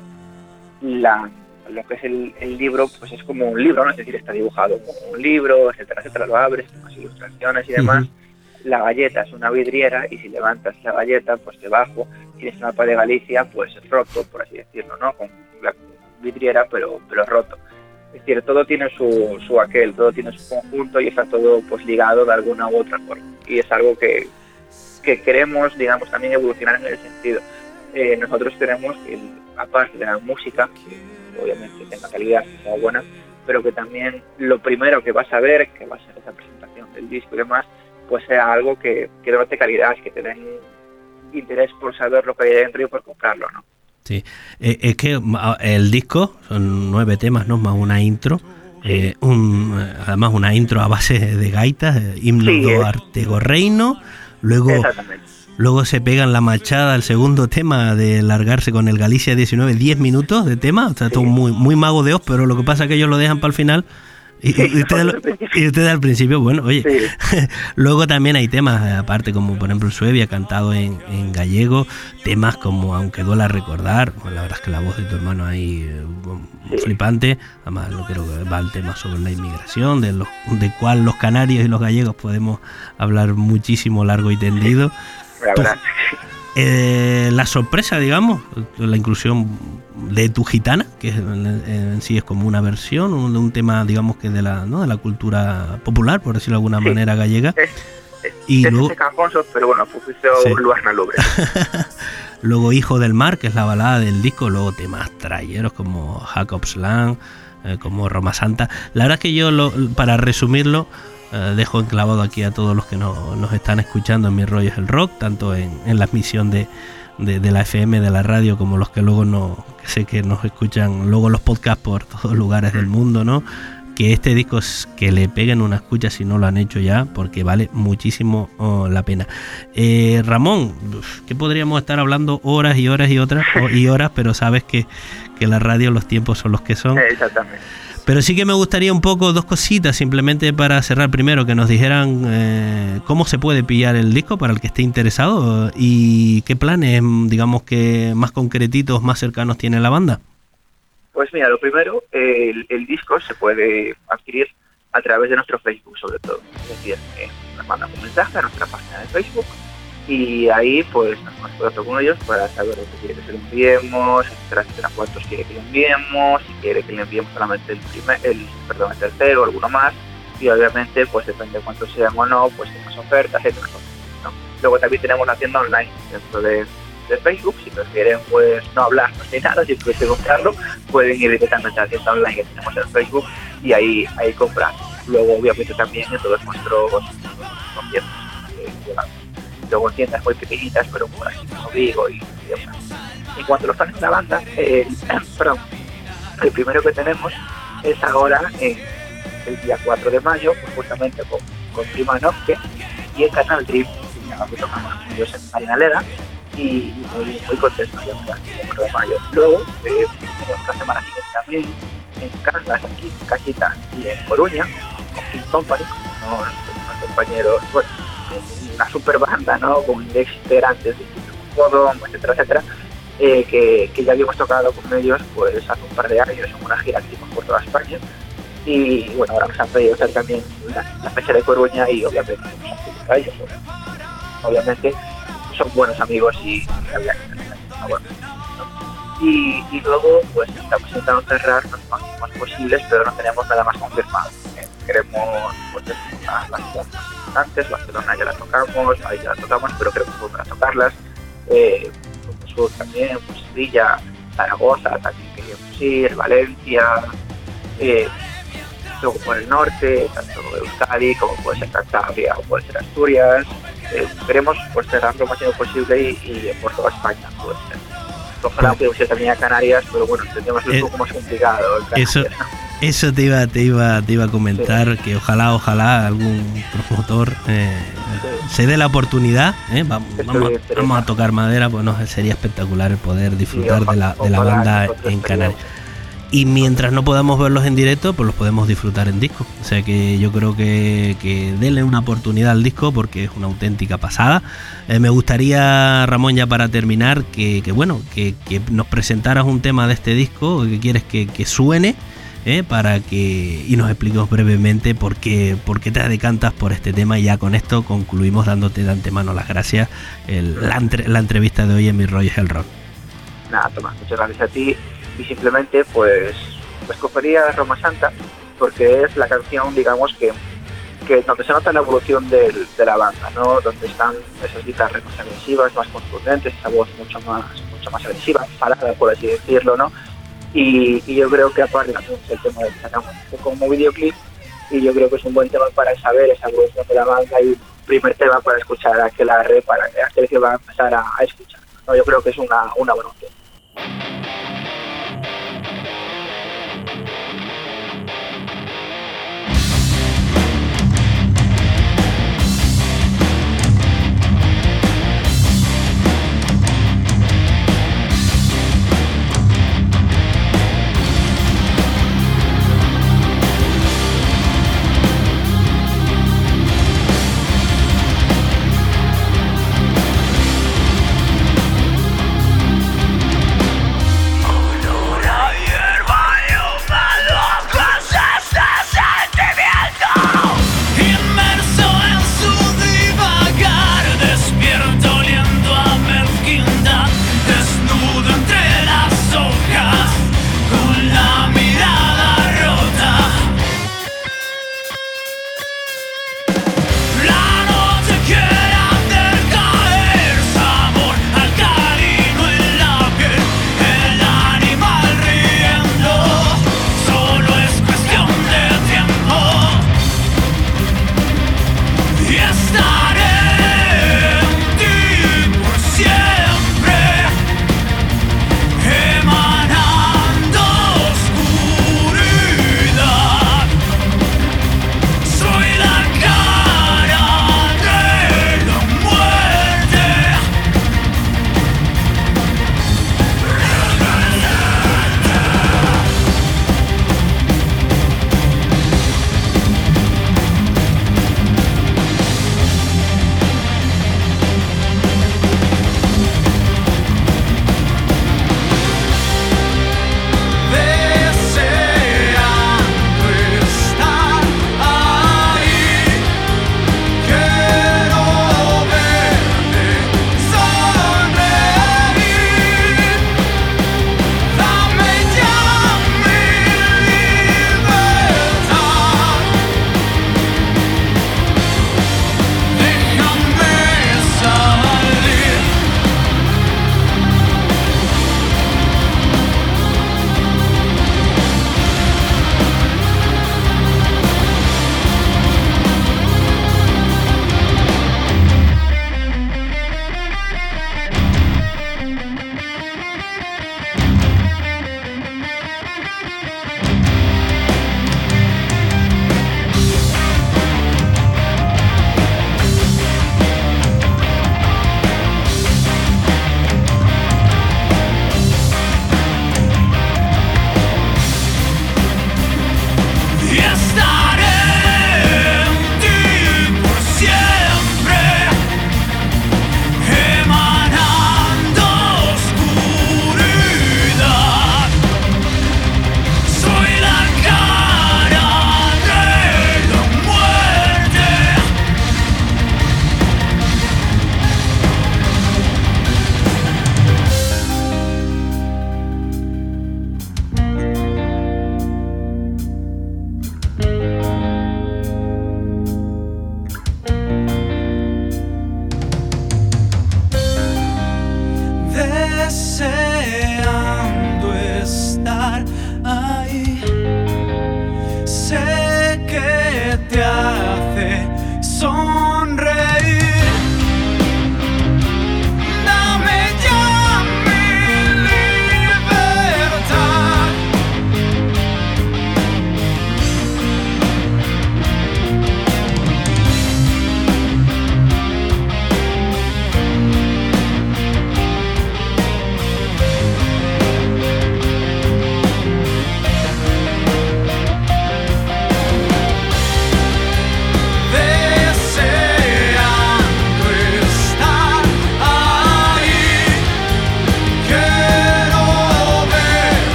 lo que es el libro, pues es como un libro, ¿no? Es decir, está dibujado como un libro, etcétera, etcétera, lo abres, con las ilustraciones y demás. La galleta es una vidriera, y si levantas la galleta, pues debajo tienes un mapa de Galicia, pues roto, por así decirlo, ¿no? Con la vidriera, pero roto. Es decir, todo tiene su aquel, todo tiene su conjunto, y está todo pues ligado de alguna u otra forma. Y es algo que queremos, digamos, también evolucionar en el sentido. Nosotros queremos que, aparte de la música, que obviamente tenga calidad, que sea buena, pero que también lo primero que vas a ver, que va a ser esa presentación del disco y demás, pues sea algo que dé calidad, que te den interés por saber lo que hay dentro y por comprarlo, ¿no? Sí, es que el disco son 9 temas, ¿no? Más una intro. Además una intro a base de gaitas, himnos do Artego Reino. Luego se pegan la machada al segundo tema de largarse con el Galicia 19, 10 minutos de tema. O sea, todo muy, muy mago de Oz, pero lo que pasa es que ellos lo dejan para el final. Y ustedes al principio, bueno, oye. Sí. Luego también hay temas, aparte, como por ejemplo Suevia, cantado en gallego. Temas como Aunque duela recordar. Bueno, la verdad es que la voz de tu hermano ahí flipante. Además, lo creo que va el tema sobre la inmigración, de cuál los canarios y los gallegos podemos hablar muchísimo, largo y tendido. La sorpresa, digamos, la inclusión de Tu Gitana, que en sí es como una versión de un tema, digamos, que de la cultura popular, por decirlo de alguna manera, gallega. Y luego pero bueno, Luarna Lobre. Luego Hijo del Mar, que es la balada del disco, luego temas trayeros como Jacob's Land, como Roma Santa. La verdad es que yo, para resumirlo, dejo enclavado aquí a todos los que nos están escuchando en Mi Rollo es el Rock, tanto en la emisión de la FM, de la radio, como los que luego sé que nos escuchan luego los podcasts por todos lugares del mundo, ¿no? Que este disco es que le peguen una escucha si no lo han hecho ya, porque vale muchísimo la pena. Ramón, que podríamos estar hablando horas y horas y horas, pero sabes que la radio, los tiempos son los que son. Exactamente. Pero sí que me gustaría un poco, dos cositas, simplemente para cerrar. Primero, que nos dijeran cómo se puede pillar el disco para el que esté interesado y qué planes, digamos, que más concretitos, más cercanos tiene la banda. Pues mira, lo primero, el disco se puede adquirir a través de nuestro Facebook, sobre todo. Es decir, nos mandan un mensaje a nuestra página de Facebook y ahí pues nos ponemos en contacto con ellos para saber lo que quiere que se lo enviemos, etcétera, cuántos quiere que le enviemos, si quiere que le enviemos solamente el tercero o alguno más, y obviamente pues depende de cuántos sean o no, pues tenemos ofertas, etcétera, ¿no? Luego también tenemos la tienda online dentro de Facebook. Si prefieren pues no hablarnos ni nada, si prefieren comprarlo, pueden ir directamente a la tienda online que tenemos en Facebook y ahí comprar. Luego obviamente también en todos nuestros conciertos luego en tiendas muy pequeñitas, pero por así como Vigo y demás. En cuanto a los fans de la banda, el primero que tenemos es ahora el día 4 de mayo, pues justamente con Prima Nocte y el Canal Dream, que tocamos con ellos en Marinaleda, y muy contento ya el 4 de mayo. Luego, la semana siguiente también en Cangas, aquí en Cajita y en Coruña, con King Company, con unos compañeros, bueno, una super banda, ¿no? Con Dexter antes de Podom, etcétera, que ya habíamos tocado con ellos pues hace un par de años en una gira que hicimos por toda España, y bueno, ahora nos han pedido hacer también la fecha de Coruña y obviamente ellos, obviamente son buenos amigos y había que tener bueno, ¿no? Y luego pues estamos intentando cerrar los máximos posibles, pero no tenemos nada más confirmado. Queremos pues las ciudades antes, Barcelona ya la tocamos, ahí ya la tocamos, pero queremos volver a tocarlas. Sur también, pues Sevilla, Zaragoza también queríamos ir, Valencia, luego por el norte, tanto Euskadi como puede ser Cantabria o puede ser Asturias. Queremos pues cerrar lo máximo posible y por toda España puede ser. Ojalá pudiese también a Canarias, pero bueno, entendemos un poco más complicado. Eso te iba a comentar, sí. Que ojalá algún promotor se dé la oportunidad, vamos a tocar madera, pues no, sería espectacular el poder disfrutar de la banda en Canarias. Y mientras no podamos verlos en directo, pues los podemos disfrutar en disco. O sea que yo creo que denle una oportunidad al disco porque es una auténtica pasada. Me gustaría, Ramón, ya para terminar, que nos presentaras un tema de este disco que quieres que suene, para que y nos expliques brevemente por qué te decantas por este tema, y ya con esto concluimos dándote de antemano las gracias la entrevista de hoy en Mi Rollo es el Rock. Nada, Tomás, muchas gracias a ti. Y simplemente pues escogería Roma Santa porque es la canción, digamos, que donde se nota la evolución de la banda, ¿no? Donde están esas guitarras más agresivas, más contundentes, esa voz mucho más agresiva, falada, por así decirlo, ¿no? Y yo creo que aparte también el tema de sacamos como videoclip, y yo creo que es un buen tema para saber esa evolución de la banda y primer tema para escuchar a Aquelarre, para aquel que va a empezar a escuchar, ¿no? Yo creo que es una buena opción.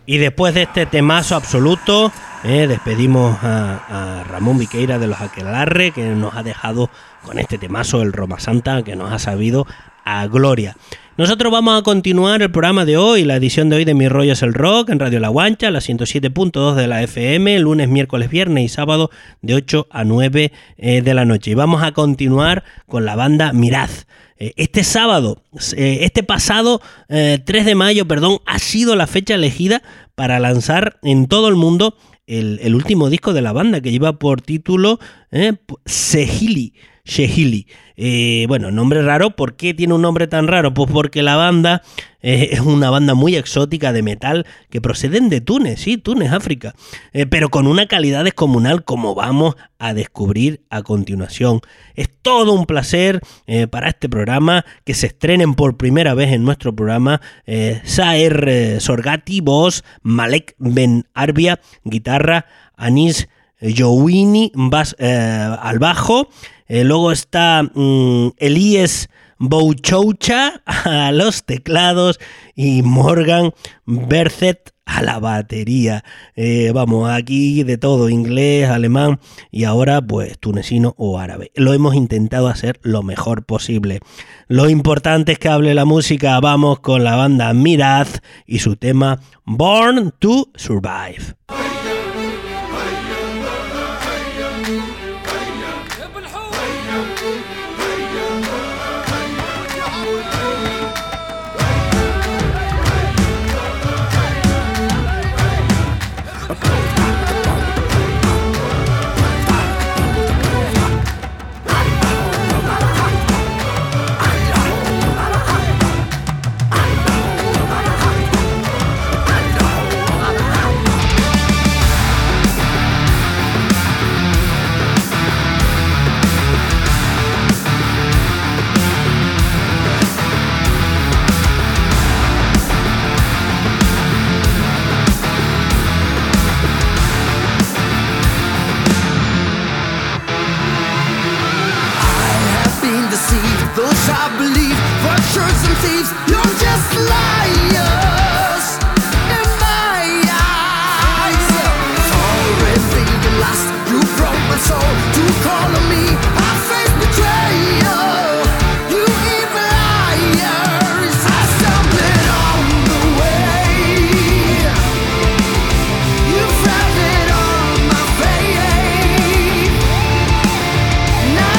Y después de este temazo absoluto, despedimos a Ramón Viqueira de los Aquelarre, que nos ha dejado con este temazo, el Roma Santa, que nos ha sabido a gloria. Nosotros vamos a continuar el programa de hoy, la edición de hoy de Mi Rollo es el Rock, en Radio La Guancha, la 107.2 de la FM, lunes, miércoles, viernes y sábado de 8 a 9 de la noche. Y vamos a continuar con la banda Miraz. Este pasado 3 de mayo, ha sido la fecha elegida para lanzar en todo el mundo el último disco de la banda, que lleva por título Shehili. Nombre raro. ¿Por qué tiene un nombre tan raro? Pues porque la banda es una banda muy exótica de metal que proceden de Túnez, sí, Túnez, África, pero con una calidad descomunal, como vamos a descubrir a continuación. Es todo un placer para este programa que se estrenen por primera vez en nuestro programa Saer Sorgati, voz, Malek Ben Arbia, guitarra, Anis Youini, al bajo. Luego está Elías Bouchoucha a los teclados y Morgan Bercet a la batería. Aquí de todo, inglés, alemán y ahora pues tunecino o árabe. Lo hemos intentado hacer lo mejor posible. Lo importante es que hable la música. Vamos con la banda Miraz y su tema Born to Survive.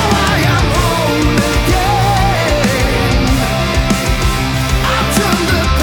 The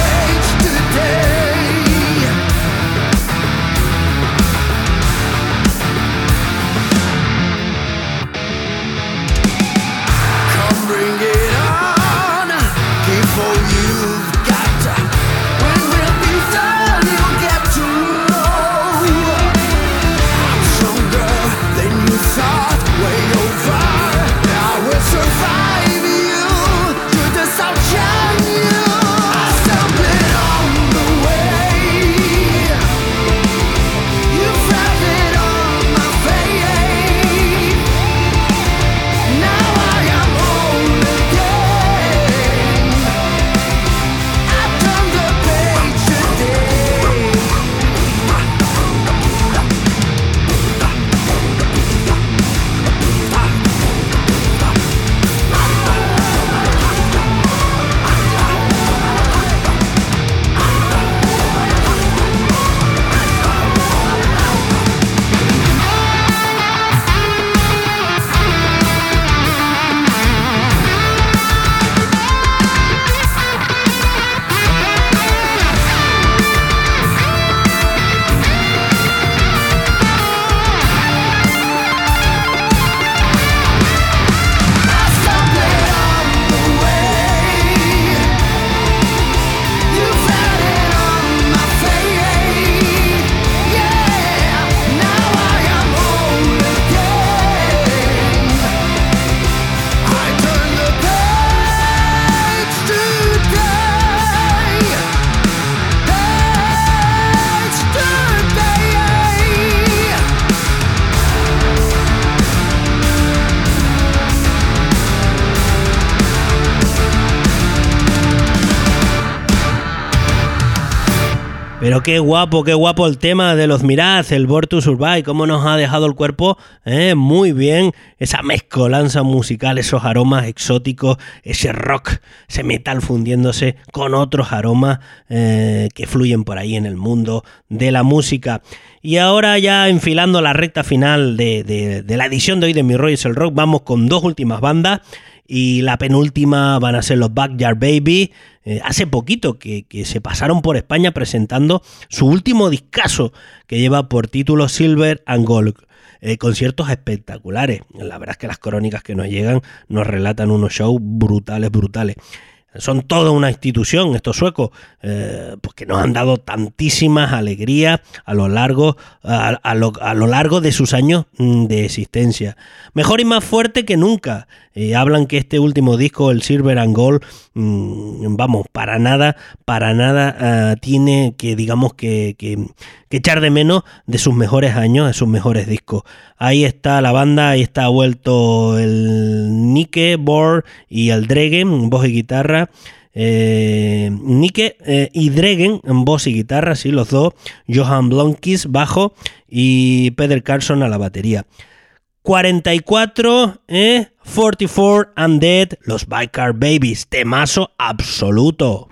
Pero qué guapo el tema de los Miraz, el Born to Survive, cómo nos ha dejado el cuerpo muy bien, esa mezcolanza musical, esos aromas exóticos, ese rock, ese metal fundiéndose con otros aromas que fluyen por ahí en el mundo de la música. Y ahora ya enfilando la recta final de la edición de hoy de Mi Rollo es el Rock, vamos con dos últimas bandas. Y la penúltima van a ser los Backyard Baby. Hace poquito que se pasaron por España presentando su último discazo, que lleva por título Silver and Gold. Conciertos espectaculares. La verdad es que las crónicas que nos llegan nos relatan unos shows brutales. Son toda una institución estos suecos, pues que nos han dado tantísimas alegrías a lo largo de sus años de existencia. Mejor y más fuerte que nunca. Hablan que este último disco, el Silver and Gold, para nada tiene que, digamos, que echar de menos de sus mejores años, de sus mejores discos. Ahí está la banda, ahí está vuelto el Nike Borg y el Dregen, voz y guitarra. Nike y Dregen en voz y guitarra, sí, los dos. Johan Blomqvist bajo y Peder Carlsson a la batería. 44, 44 Undead, los Backyard Babies, temazo absoluto.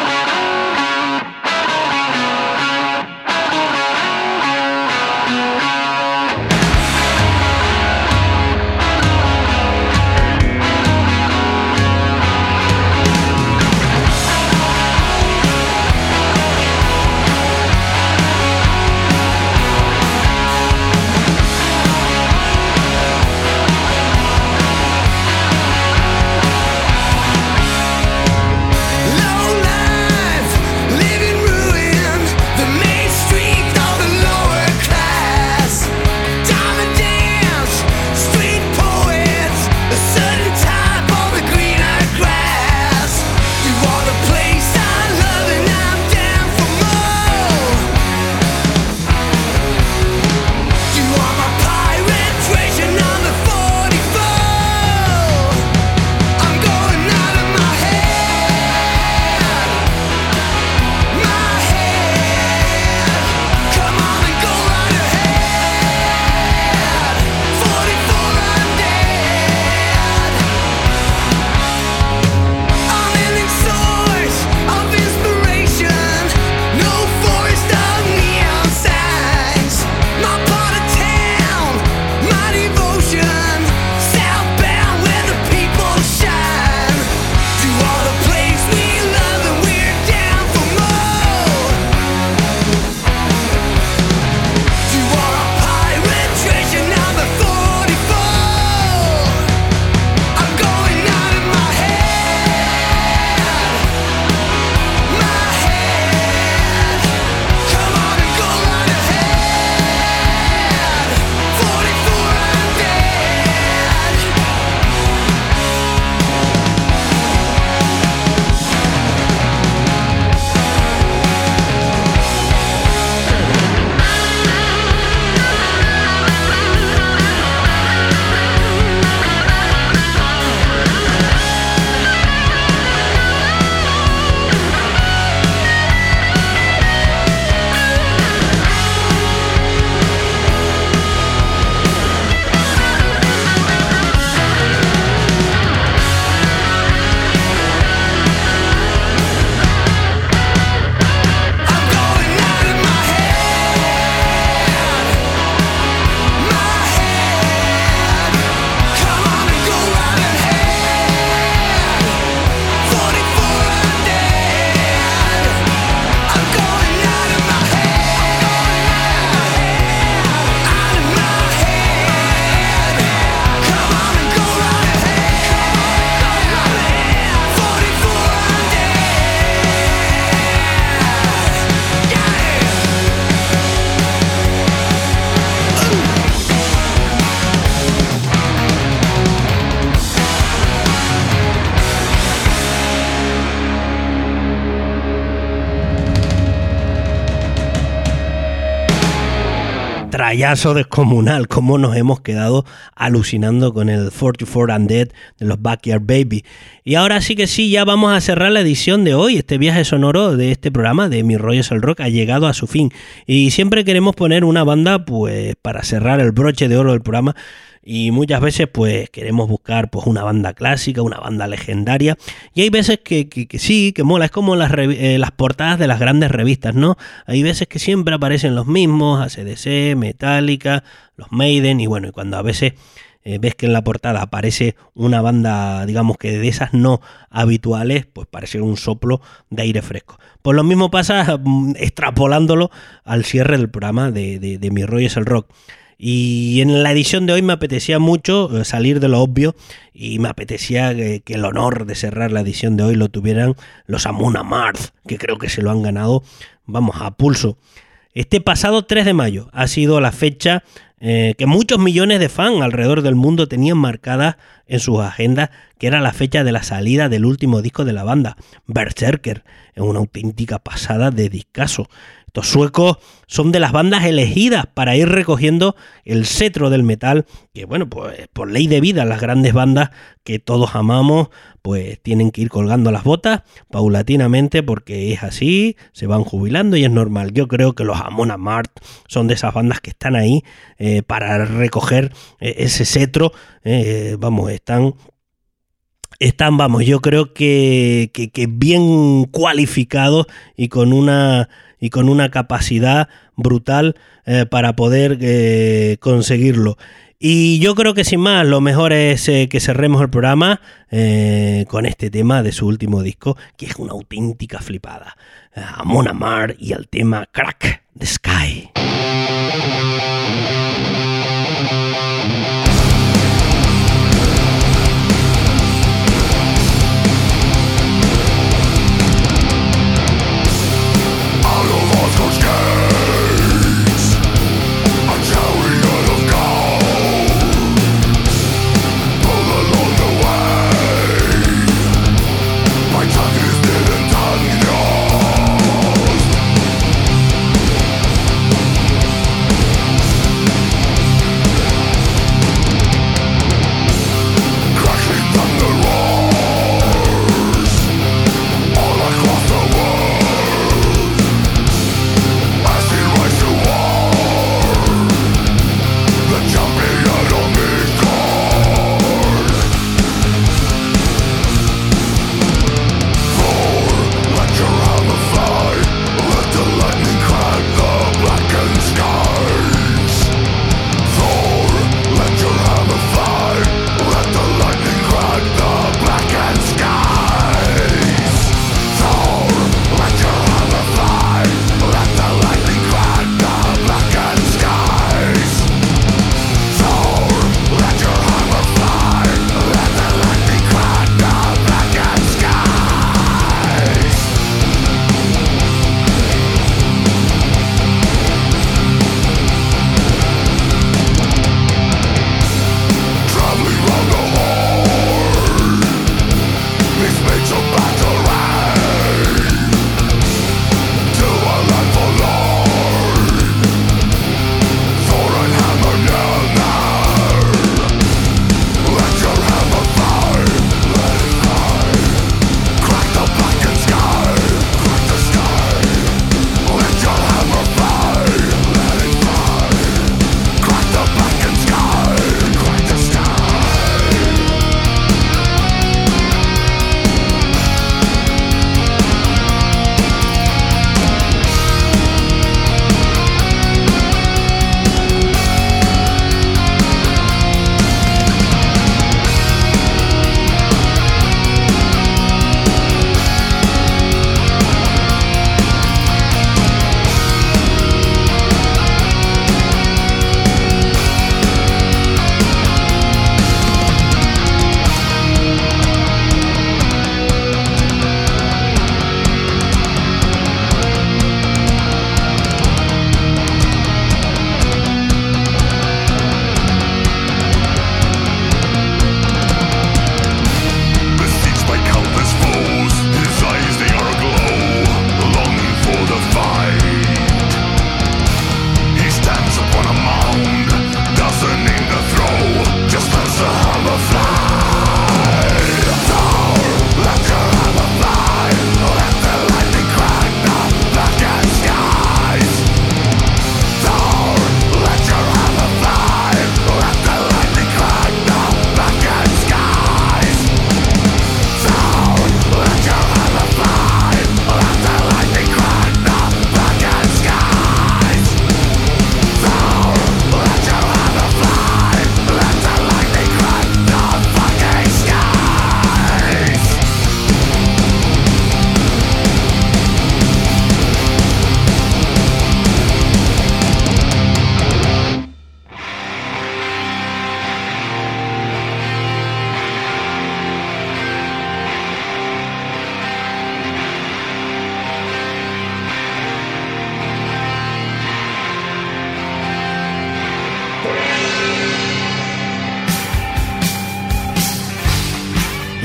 Trayazo descomunal, cómo nos hemos quedado alucinando con el 44 Undead de los Backyard Baby. Y ahora sí que sí, ya vamos a cerrar la edición de hoy. Este viaje sonoro de este programa de Mi Rollo es el Rock ha llegado a su fin. Y siempre queremos poner una banda pues para cerrar el broche de oro del programa. Y muchas veces pues queremos buscar pues una banda clásica, una banda legendaria. Y hay veces que sí, que mola. Es como las portadas de las grandes revistas, ¿no? Hay veces que siempre aparecen los mismos, AC/DC, Metallica, los Maiden. Y bueno, y cuando a veces ves que en la portada aparece una banda, digamos que de esas no habituales, pues parece un soplo de aire fresco. Pues lo mismo pasa extrapolándolo al cierre del programa de Mi Rollo es el Rock. Y en la edición de hoy me apetecía mucho salir de lo obvio y me apetecía que el honor de cerrar la edición de hoy lo tuvieran los Amon Amarth, que creo que se lo han ganado, vamos, a pulso. Este pasado 3 de mayo ha sido la fecha que muchos millones de fans alrededor del mundo tenían marcada en sus agendas, que era la fecha de la salida del último disco de la banda, Berserker, en una auténtica pasada de discazo. Estos suecos son de las bandas elegidas para ir recogiendo el cetro del metal, que bueno, pues por ley de vida las grandes bandas que todos amamos, pues tienen que ir colgando las botas paulatinamente porque es así, se van jubilando y es normal. Yo creo que los Amon Amarth son de esas bandas que están ahí para recoger ese cetro, vamos, están, yo creo que bien cualificados y con una capacidad brutal para poder conseguirlo. Y yo creo que sin más, lo mejor es que cerremos el programa con este tema de su último disco, que es una auténtica flipada. Amon Amarth y el tema Crack the Sky. My tongue is dead and tongue yours.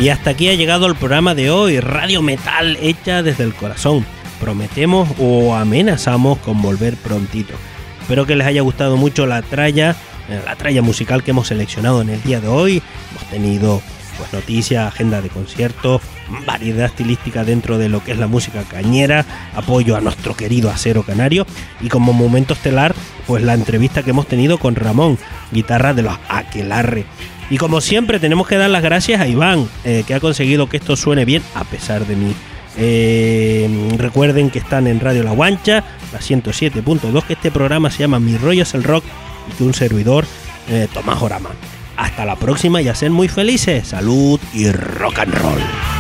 Y hasta aquí ha llegado el programa de hoy, Radio Metal hecha desde el corazón. Prometemos o amenazamos con volver prontito. Espero que les haya gustado mucho la tralla musical que hemos seleccionado en el día de hoy. Hemos tenido pues noticias, agenda de conciertos, variedad estilística dentro de lo que es la música cañera, apoyo a nuestro querido Acero Canario y como momento estelar pues la entrevista que hemos tenido con Ramón, guitarra de los Aquelarre. Y como siempre tenemos que dar las gracias a Iván, que ha conseguido que esto suene bien a pesar de mí. Recuerden que están en Radio La Guancha, la 107.2, que este programa se llama Mi Rollo es el Rock y que un servidor, Tomás Orama. Hasta la próxima y a ser muy felices. Salud y rock and roll.